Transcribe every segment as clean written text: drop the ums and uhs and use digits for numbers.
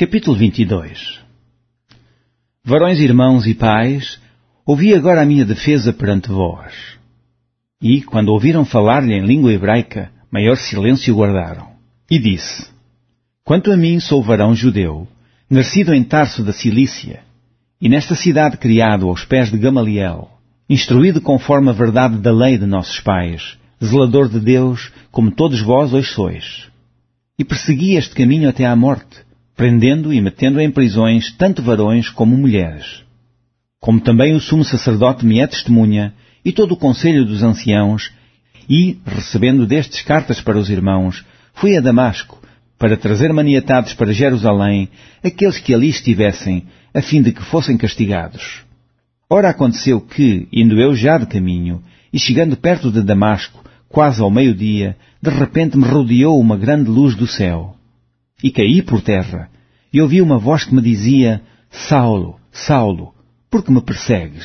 Capítulo 22. Varões, irmãos e pais, ouvi agora a minha defesa perante vós. E, quando ouviram falar-lhe em língua hebraica, maior silêncio guardaram. E disse: Quanto a mim, sou varão judeu, nascido em Tarso da Cilícia, e nesta cidade criado aos pés de Gamaliel, instruído conforme a verdade da lei de nossos pais, zelador de Deus, como todos vós hoje sois. E persegui este caminho até à morte, prendendo e metendo em prisões tanto varões como mulheres. Como também o sumo sacerdote me é testemunha, e todo o conselho dos anciãos, e, recebendo destes cartas para os irmãos, fui a Damasco, para trazer maniatados para Jerusalém aqueles que ali estivessem, a fim de que fossem castigados. Ora aconteceu que, indo eu já de caminho, e chegando perto de Damasco, quase ao meio-dia, de repente me rodeou uma grande luz do céu. E caí por terra, e ouvi uma voz que me dizia: Saulo, Saulo, por que me persegues?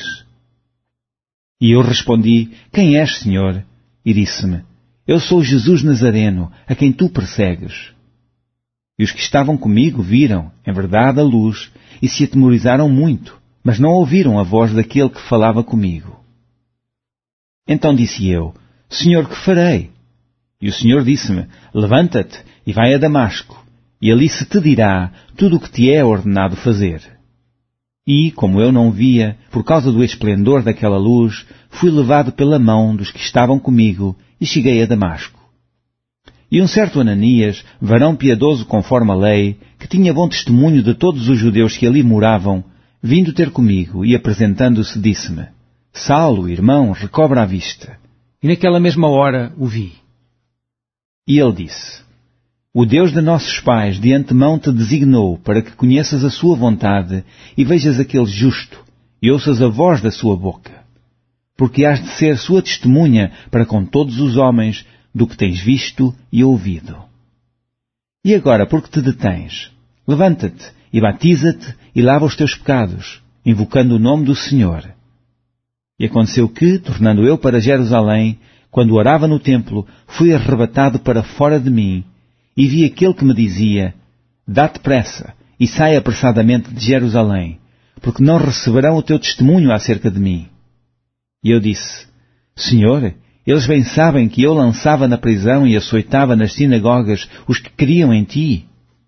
E eu respondi: Quem és, Senhor? E disse-me: Eu sou Jesus Nazareno, a quem tu persegues. E os que estavam comigo viram, em verdade, a luz, e se atemorizaram muito, mas não ouviram a voz daquele que falava comigo. Então disse eu: Senhor, que farei? E o Senhor disse-me: Levanta-te e vai a Damasco, e ali se te dirá tudo o que te é ordenado fazer. E, como eu não via, por causa do esplendor daquela luz, fui levado pela mão dos que estavam comigo e cheguei a Damasco. E um certo Ananias, varão piedoso conforme a lei, que tinha bom testemunho de todos os judeus que ali moravam, vindo ter comigo e apresentando-se, disse-me: Saulo, irmão, recobra a vista. E naquela mesma hora o vi. E ele disse: O Deus de nossos pais de antemão te designou para que conheças a sua vontade e vejas aquele justo e ouças a voz da sua boca. Porque has de ser sua testemunha para com todos os homens do que tens visto e ouvido. E agora, por que te detens? Levanta-te e batiza-te e lava os teus pecados, invocando o nome do Senhor. E aconteceu que, tornando eu para Jerusalém, quando orava no templo, fui arrebatado para fora de mim, e vi aquele que me dizia: Dá-te pressa, e sai apressadamente de Jerusalém, porque não receberão o teu testemunho acerca de mim. E eu disse: Senhor, eles bem sabem que eu lançava na prisão e açoitava nas sinagogas os que criam em ti.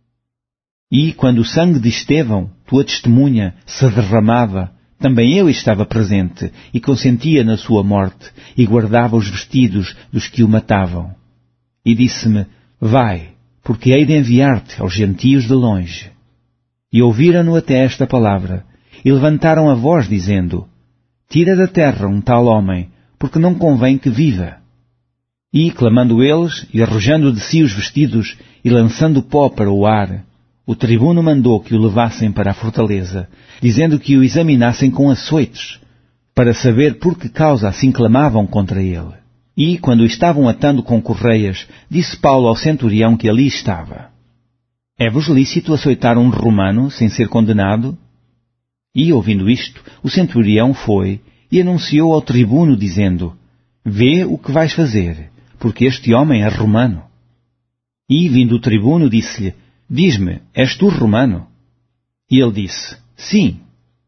E, quando o sangue de Estevão, tua testemunha, se derramava, também eu estava presente e consentia na sua morte e guardava os vestidos dos que o matavam. E disse-me: Vai, porque hei de enviar-te aos gentios de longe. E ouviram-no até esta palavra, e levantaram a voz, dizendo: Tira da terra um tal homem, porque não convém que viva. E, clamando eles, e arrojando de si os vestidos, e lançando pó para o ar, o tribuno mandou que o levassem para a fortaleza, dizendo que o examinassem com açoites, para saber por que causa assim clamavam contra ele. E, quando o estavam atando com correias, disse Paulo ao centurião que ali estava: É-vos lícito açoitar um romano sem ser condenado? E, ouvindo isto, o centurião foi e anunciou ao tribuno, dizendo: Vê o que vais fazer, porque este homem é romano. E, vindo o tribuno, disse-lhe: Diz-me, és tu romano? E ele disse: Sim.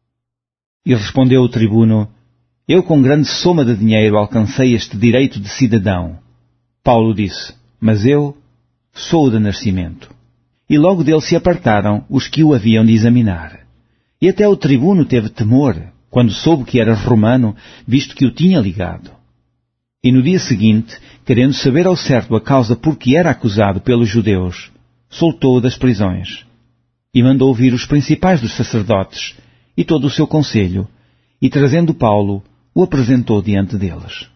E respondeu o tribuno: Eu com grande soma de dinheiro alcancei este direito de cidadão. Paulo disse: Mas eu sou de nascimento. E logo dele se apartaram os que o haviam de examinar. E até o tribuno teve temor, quando soube que era romano, visto que o tinha ligado. E no dia seguinte, querendo saber ao certo a causa por que era acusado pelos judeus, soltou-o das prisões. E mandou vir os principais dos sacerdotes e todo o seu conselho, e trazendo Paulo, o apresentou diante deles.